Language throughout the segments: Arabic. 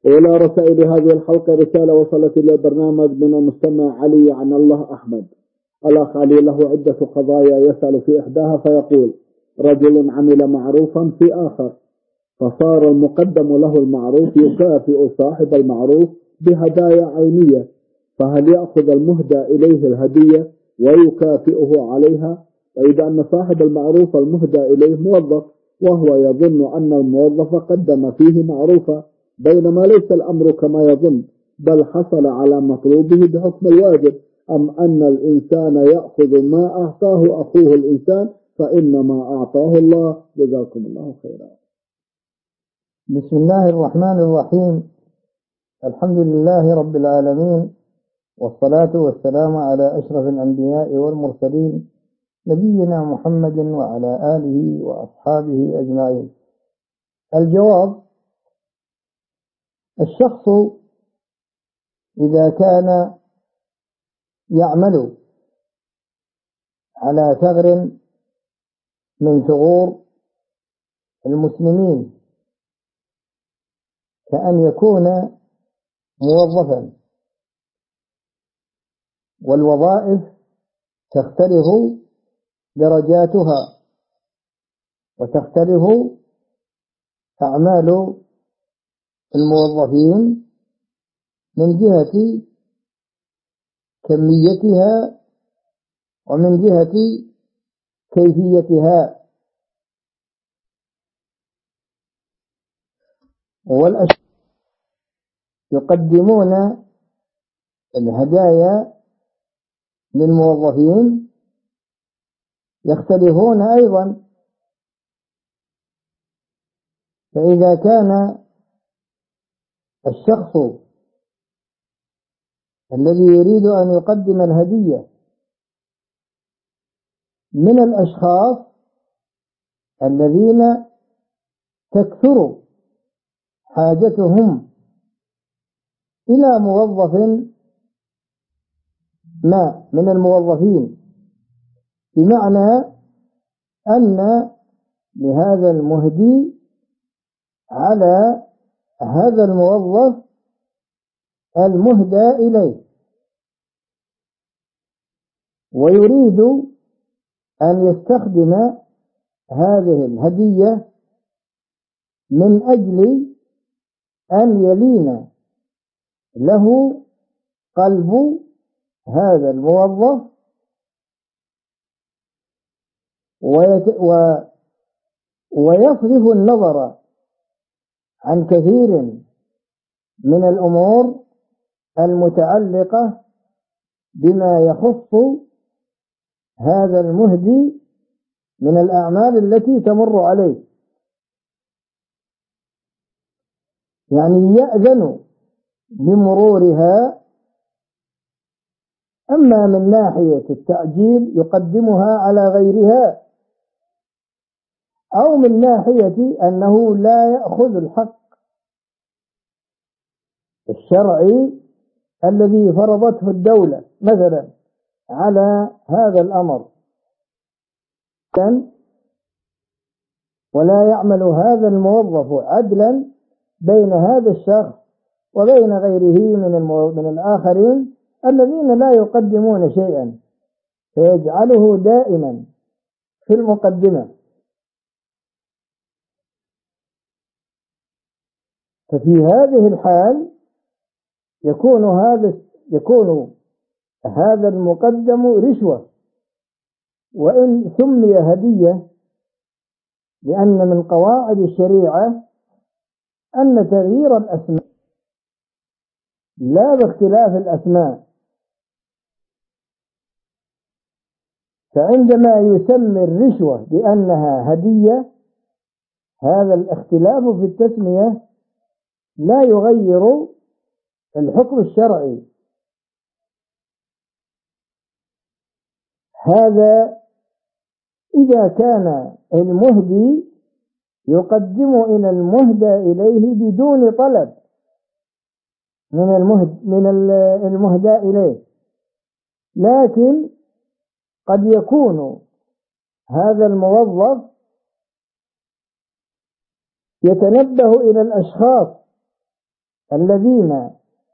وإلى رسائل هذه الحلقة رسالة وصلت إلى برنامج من المستمع علي عن الله أحمد. الأخ علي له عدة قضايا يسأل في إحداها فيقول: رجل عمل معروفا في آخر، فصار المقدم له المعروف يكافئ صاحب المعروف بهدايا عينية، فهل يأخذ المهدى إليه الهدية ويكافئه عليها؟ فإذا أن صاحب المعروف المهدى إليه موظف وهو يظن أن الموظف قدم فيه معروفا، بينما ليس الأمر كما يظن، بل حصل على مطلوبه بحكم الواجب، أم أن الإنسان يأخذ ما أعطاه أخوه الإنسان فإنما أعطاه الله؟ جزاكم الله خيرا. بسم الله الرحمن الرحيم. الحمد لله رب العالمين، والصلاة والسلام على أشرف الأنبياء والمرسلين، نبينا محمد وعلى آله وأصحابه أجمعين. الجواب: الشخص إذا كان يعمل على ثغر من ثغور المسلمين كأن يكون موظفا، والوظائف تختلف درجاتها وتختلف أعمال الموظفين من جهة كميتها ومن جهة كيفيتها، والأشخاص يقدمون الهدايا للموظفين يختلفون أيضا. فإذا كان الشخص الذي يريد أن يقدم الهدية من الأشخاص الذين تكثر حاجتهم إلى موظف ما من الموظفين، بمعنى أن لهذا المهدي على هذا الموظف المهدى إليه، ويريد أن يستخدم هذه الهدية من أجل أن يلين له قلب هذا الموظف ويصرف النظر عن كثير من الأمور المتعلقة بما يخص هذا المهدي من الأعمال التي تمر عليه، يعني يأذن بمرورها، أما من ناحية التعجيل يقدمها على غيرها، أو من ناحية أنه لا يأخذ الحق الشرعي الذي فرضته الدولة مثلا على هذا الأمر، ولا يعمل هذا الموظف عدلا بين هذا الشخص وبين غيره من الآخرين الذين لا يقدمون شيئا، فيجعله دائما في المقدمة. ففي هذه الحال يكون هذا المقدم رشوة، وإن سمي هدية، لأن من قواعد الشريعة أن تغيير الأسماء لا باختلاف الأسماء، فعندما يسمي الرشوة بأنها هدية هذا الاختلاف في التسمية لا يغير الحكم الشرعي. هذا إذا كان المهدي يقدم إلى المهدى إليه بدون طلب من المهدى إليه، لكن قد يكون هذا الموظف يتنبه إلى الأشخاص الذين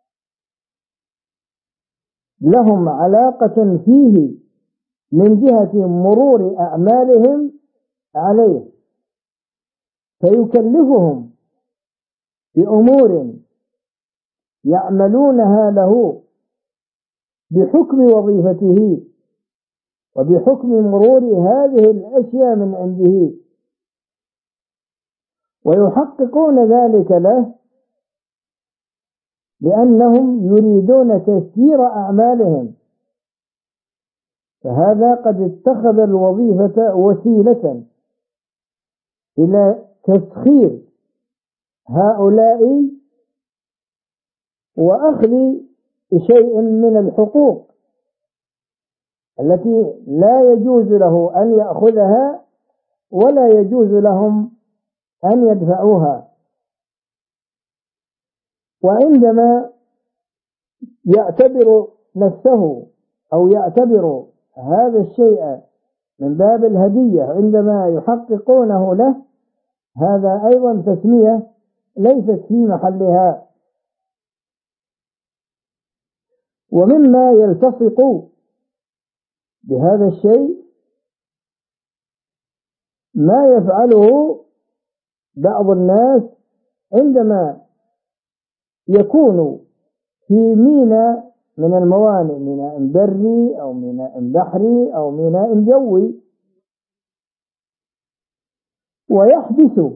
لهم علاقة فيه من جهة مرور أعمالهم عليه، فيكلفهم بأمور يعملونها له بحكم وظيفته وبحكم مرور هذه الأشياء من عنده، ويحققون ذلك له لأنهم يريدون تسيير أعمالهم، فهذا قد اتخذ الوظيفة وسيلة إلى تسخير هؤلاء وأخذ شيء من الحقوق التي لا يجوز له أن يأخذها ولا يجوز لهم أن يدفعوها. وعندما يعتبر نفسه أو يعتبر هذا الشيء من باب الهدية عندما يحققونه له، هذا أيضا تسمية ليست في محلها. ومما يلتصق بهذا الشيء ما يفعله بعض الناس عندما يكون في ميناء من الموانئ، ميناء بري أو ميناء بحري أو ميناء جوي، ويحبس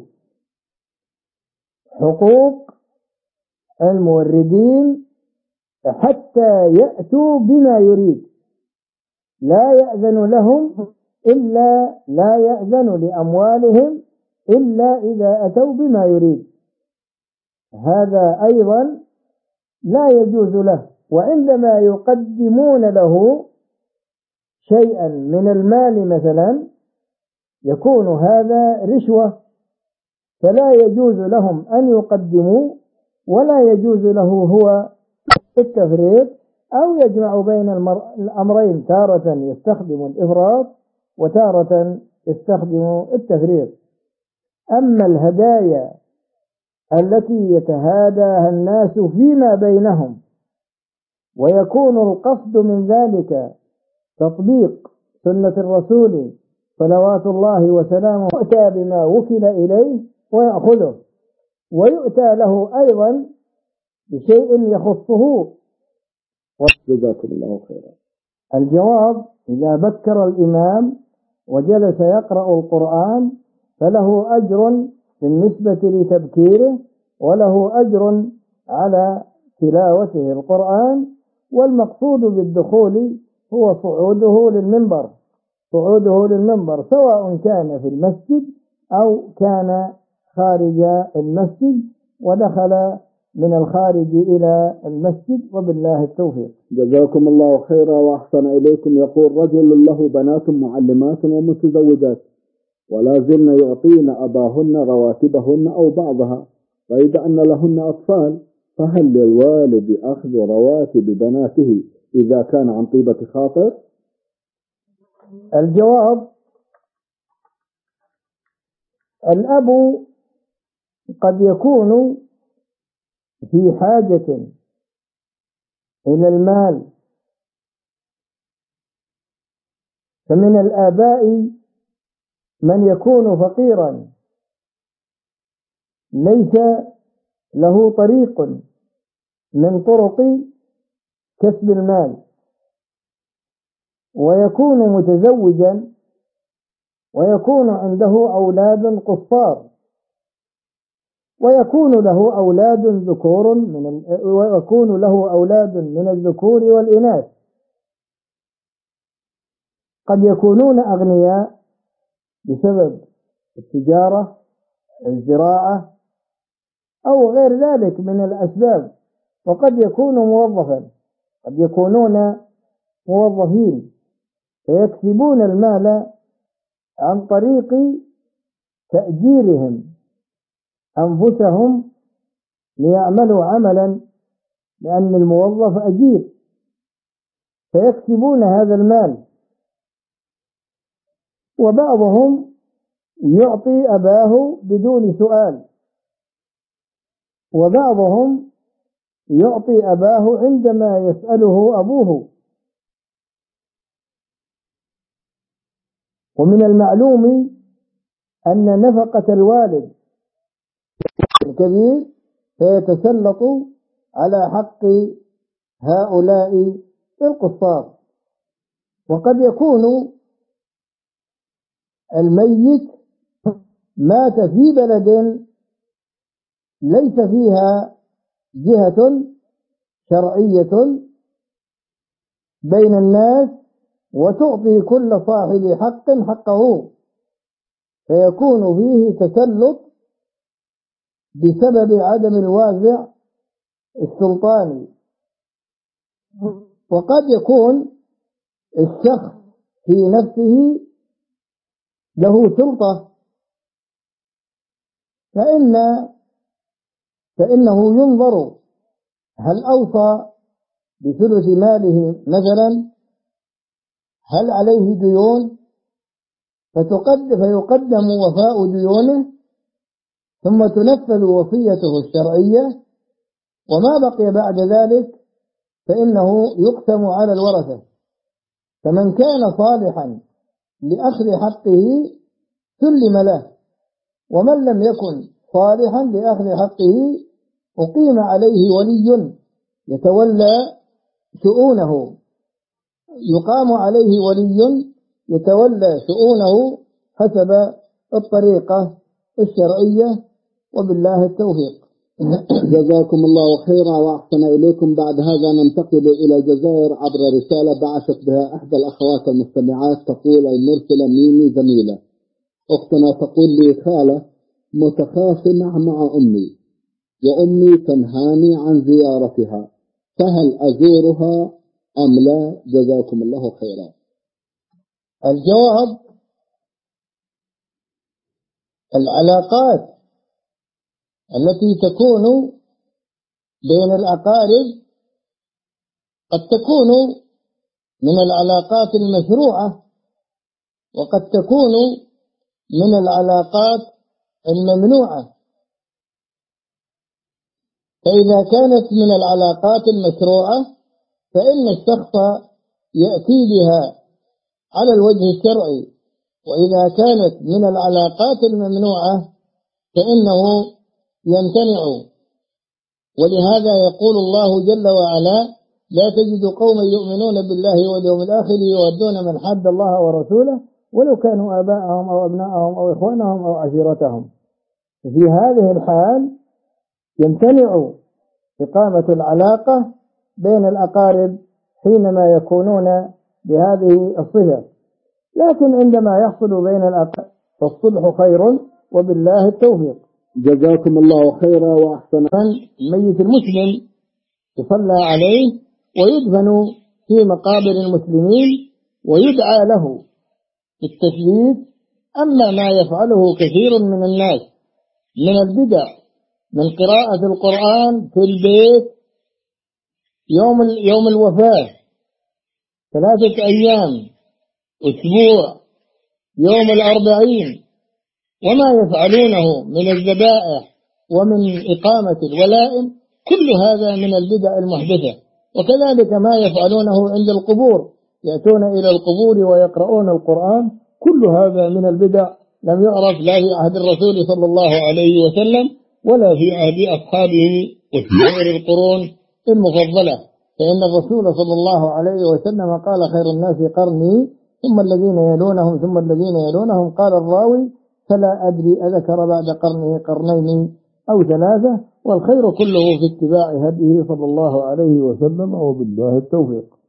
حقوق الموردين حتى يأتوا بما يريد، لا يأذن لهم إلا لا يأذن لأموالهم إلا إذا أتوا بما يريد، هذا أيضا لا يجوز له. وعندما يقدمون له شيئا من المال مثلا يكون هذا رشوة، فلا يجوز لهم أن يقدموا ولا يجوز له هو التفريط أو يجمع بين الأمرين، تارة يستخدم الإفراط وتارة يستخدم التفريط. أما الهدايا التي يتهاداها الناس فيما بينهم ويكون القصد من ذلك تطبيق سنة الرسول صلوات الله وسلامه، يؤتى بما وكل إليه ويأخذه، ويؤتى له أيضا بشيء يخصه. جزاكم الله خيرا. الجواب: إذا بكر الإمام وجلس يقرأ القرآن فله أجر بالنسبة لتبكيره، وله أجر على تلاوته القرآن، والمقصود بالدخول هو صعوده للمنبر سواء كان في المسجد أو كان خارج المسجد، ودخل من الخارج إلى المسجد، وبالله التوفيق. جزاكم الله خيرا وأحسن إليكم. يقول: رجل له بنات معلمات ومتزوجات ولا زلن يعطين أباهن رواتبهن أو بعضها، فإذا أن لهن أطفال فهل للوالد أخذ رواتب بناته إذا كان عن طيبة خاطر؟ الجواب: الأب قد يكون في حاجة إلى المال، فمن الآباء من يكون فقيرا ليس له طريق من طرق كسب المال، ويكون متزوجا ويكون عنده أولاد قصار، ويكون له أولاد ذكور ويكون له أولاد من الذكور والإناث، قد يكونون أغنياء بسبب التجارة، الزراعة، أو غير ذلك من الأسباب، وقد يكونون موظفين فيكسبون المال عن طريق تأجيرهم أنفسهم ليعملوا عملا، لأن الموظف أجير، فيكسبون هذا المال. وبعضهم يعطي أباه بدون سؤال، وبعضهم يعطي أباه عندما يسأله أبوه. ومن المعلوم أن نفقة الوالد الكبير سيتسلط على حق هؤلاء القصار. وقد يكون الميت مات في بلد ليس فيها جهة شرعية بين الناس وتعطي كل صاحب حق حقه، فيكون فيه تسلط بسبب عدم الوازع السلطاني. وقد يكون الشخص في نفسه له سلطة، فإنه ينظر هل أوصى بثلث ماله مثلا، هل عليه ديون، فيقدم وفاء ديونه ثم تنفذ وصيته الشرعية، وما بقي بعد ذلك فإنه يقسم على الورثة. فمن كان صالحا لأخذ حقه سلم له، ومن لم يكن صالحا لأخذ حقه أقيم عليه ولي يتولى شؤونه، يقام عليه ولي يتولى شؤونه حسب الطريقة الشرعية، وبالله التوفيق. جزاكم الله خيرا وأحسن إليكم. بعد هذا ننتقل إلى الجزائر عبر رسالة بعثت بها إحدى الأخوات المستمعات، تقول المرسلة ميمي زميلة. أختنا تقول لي: خالة، متخاصمة مع أمي، وأمي تنهاني عن زيارتها، فهل أزورها أم لا؟ جزاكم الله خيرا. الجواب: العلاقات التي تكون بين الأقارب قد تكون من العلاقات المشروعة، وقد تكون من العلاقات الممنوعة. فإذا كانت من العلاقات المشروعة فإن الشخص يأتي بها على الوجه الشرعي، وإذا كانت من العلاقات الممنوعة فإنه يمتنع. ولهذا يقول الله جل وعلا: لا تجد قوما يؤمنون بالله واليوم الآخر يودون من حد الله ورسوله ولو كانوا آباءهم أو أبناءهم أو إخوانهم أو عشيرتهم. في هذه الحال يمتنع إقامة العلاقة بين الأقارب حينما يكونون بهذه الصفة. لكن عندما يحصل بين الأقارب فالصلح خير، وبالله التوفيق. جزاكم الله خيرا وأحسن. الميت المسلم يصلى عليه ويدفن في مقابر المسلمين ويدعى له بالتثبيت. أما ما يفعله كثير من الناس من البدع من قراءة القرآن في البيت يوم الوفاة، 3 أيام، أسبوع، يوم 40، وما يفعلونه من الذبائح ومن إقامة الولائم، كل هذا من البدع المحدثة. وكذلك ما يفعلونه عند القبور، يأتون إلى القبور ويقرؤون القرآن، كل هذا من البدع لم يعرف لا في عهد الرسول صلى الله عليه وسلم ولا في عهد أصحابه وسائر القرون المفضلة. فإن الرسول صلى الله عليه وسلم قال: خير الناس قرني ثم الذين يلونهم ثم الذين يلونهم. قال الراوي: فلا أدري أذكر بعد قرنه قرنين أو 3، والخير كله في اتباع هديه صلى الله عليه وسلم، وبالله التوفيق.